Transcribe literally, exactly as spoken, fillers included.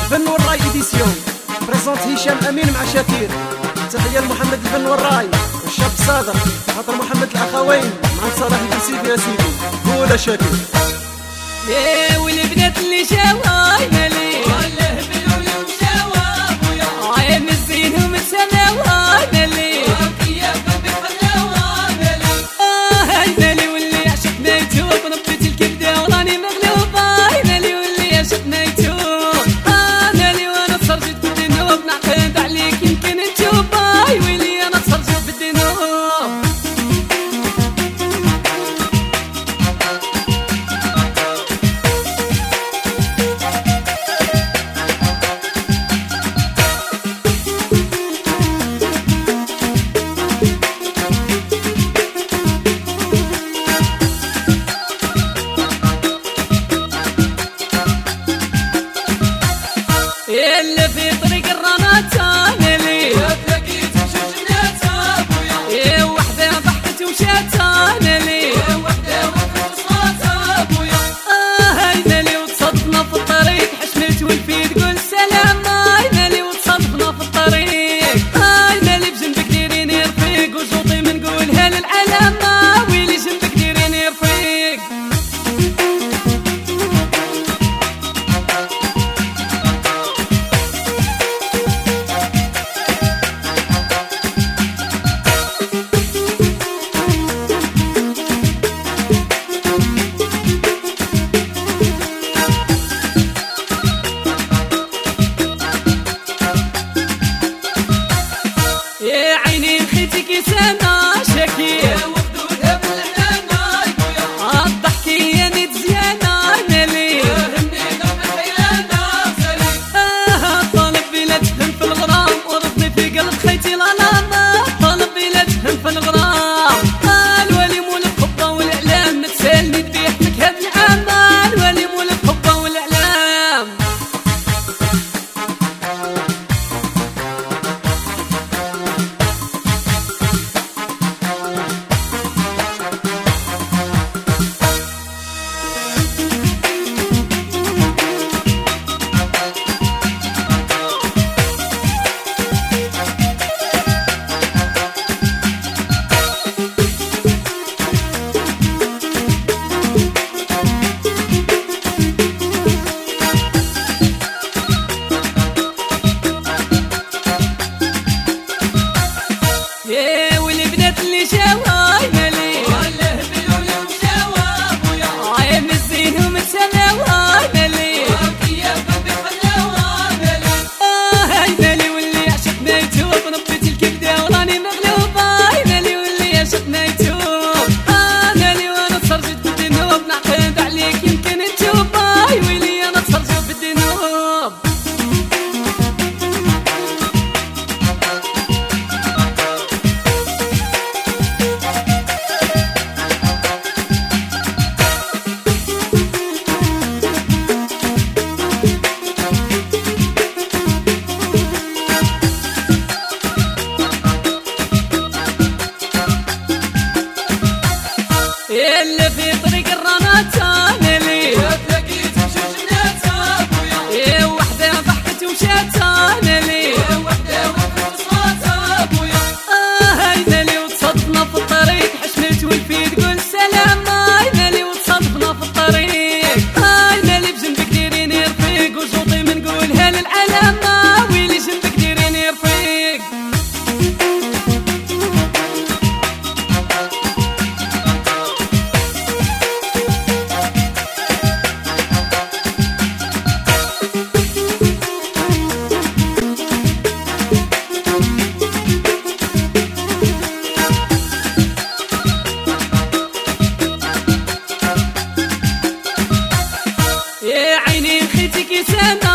الفن والراي إديسيون بريزونت هشام أمين مع شاكير. تحية لمحمد الفن والراي والشاب صادق خاطر محمد الأخوين مع صلاح الكسيدي يا سيدي. قول يا شاكير. يا والبنات اللي جاوا مالي والهبل واللي مشاوا ابويا عين الزين ومتسناوا مالي وكيا قلبي حلاوه مالي اه هاي مالي واللي عشق نايتو ربيت الكبده وراني مغلوبه مالي واللي عشق نايتو اه مالي وانا تخرجت بالذنوب نعقد عليك يمكن نتوب باي ويلي انا تخرجت بالذنوب. اللي في طريق الرنات مالي وتلاقيت وشجنات ابويا يا وحده ضحكت ومشات مالي يا وحده وقفت صوت ابويا اه هاي مالي وتصدفنا في الطريق حشمت والفي تقول سلام هاي مالي وتصدفنا في الطريق هاي مالي بجنبك ديريني رفيق وجوطي منقولها للعالم ويلي جنبك ديريني رفيق. يا عيني نخيتك سما شاكير وخدودها بالعنانا يبويا الضحكي يا نيت زيانة مالي فهمنينا بالحيانة سالي اه طالب بلا تفهم في الغرام ورضني في قلب خيتي لالاما طالب بلا تفهم في الغرام اه الولي مول الحبة والإعلام نتسالني تبيح لك هاد العام الولي مول الحبة والإعلام. يا والبنات اللي جاوا مالي والهبل واللي مشاوا ابويا عين الزين ومتسناوا مالي وكيا قلبي حلاوه مالي اه هاي مالي واللي عشق نايتو ربيت الكبده وراني مغلوبه مالي واللي عشق نايتو اه مالي وانا تخرجت بالذنوب نعقد عليك يمكن نتوب باي ويلي انا تخرجت بالذنوب. اللي في طريق الرنات مالي وتلاقيت وشجنات ابويا يا وحده ضحكت ومشات مالي يا وحده وقفت صوت ابويا اه هاي مالي وتصدفنا في الطريق حشمت والفي تقول سلام هاي مالي وتصدفنا في الطريق هاي مالي بجنبك ديريني رفيق وجوطي منقولها للعالم ويلي جنبك ديريني رفيق. يا عيني نخيتك سما